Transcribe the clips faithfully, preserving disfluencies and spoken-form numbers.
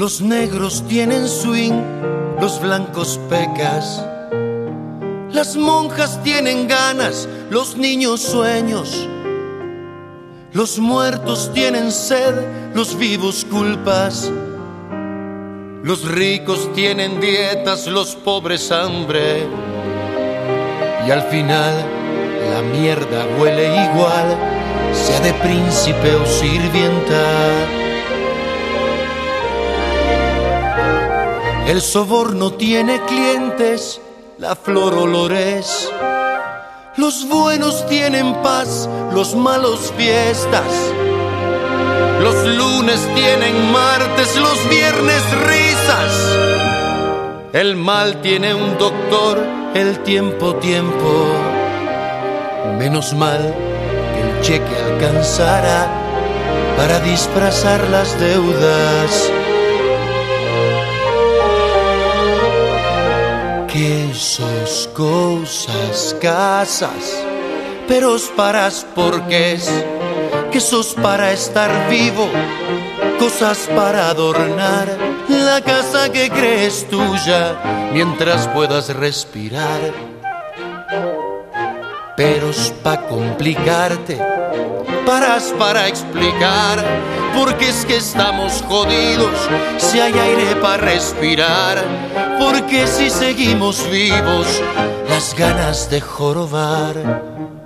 Los negros tienen swing, los blancos pecas. Las monjas tienen ganas, los niños sueños. Los muertos tienen sed, los vivos culpas. Los ricos tienen dietas, los pobres hambre. Y al final la mierda huele igual, sea de príncipe o sirvienta. El soborno tiene clientes, la flor olores. Los buenos tienen paz, los malos fiestas. Los lunes tienen martes, los viernes risas. El mal tiene un doctor, el tiempo tiempo. Menos mal que el cheque alcanzará para disfrazar las deudas. Que sos cosas, casas, pero os paras porque es que sos para estar vivo, cosas para adornar la casa que crees tuya mientras puedas respirar. Pero es pa' complicarte, paras para explicar, porque es que estamos jodidos si hay aire para respirar, porque si seguimos vivos las ganas de jorobar.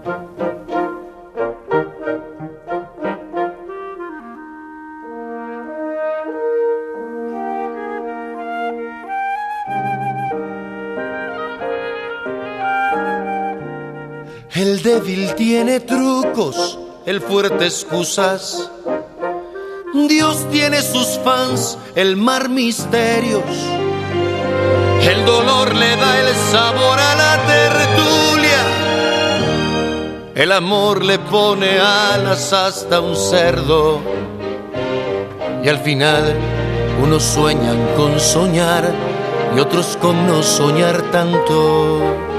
El débil tiene trucos, el fuerte excusas. Dios tiene sus fans, el mar misterios. El dolor le da el sabor a la tertulia. El amor le pone alas hasta un cerdo. Y al final unos sueñan con soñar y otros con no soñar tanto.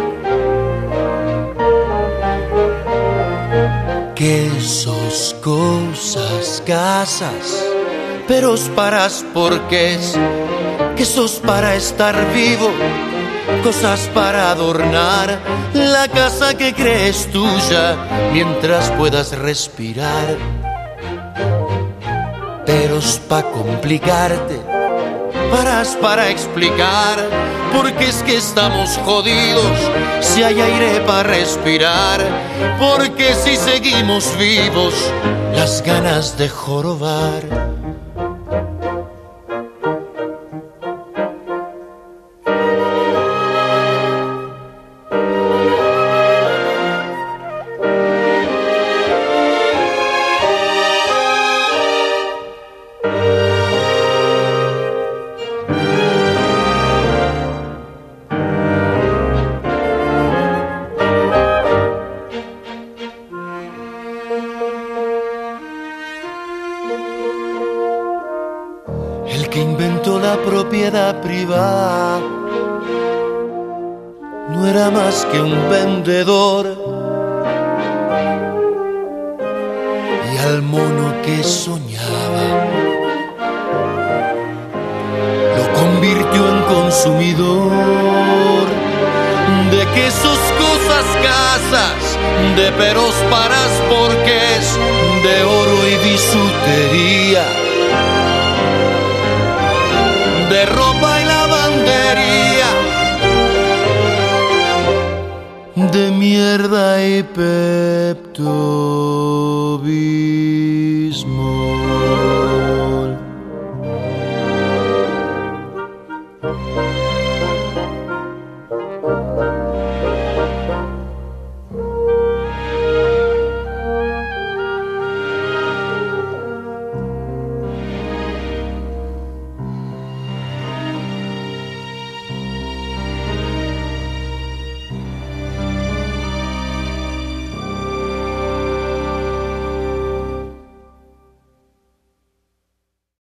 Que sos cosas, casas, pero os paras porque es que sos para estar vivo, cosas para adornar la casa que crees tuya mientras puedas respirar. Pero es pa' complicarte, paras para explicar, porque es que estamos jodidos si hay aire para respirar, porque si seguimos vivos las ganas de jorobar. El que inventó la propiedad privada no era más que un vendedor, y al mono que soñaba lo convirtió en consumidor de quesos, cosas, casas, de peros, paras, porqués, de oro y bisutería, de ropa y lavandería, de mierda y Pepto-Bismol.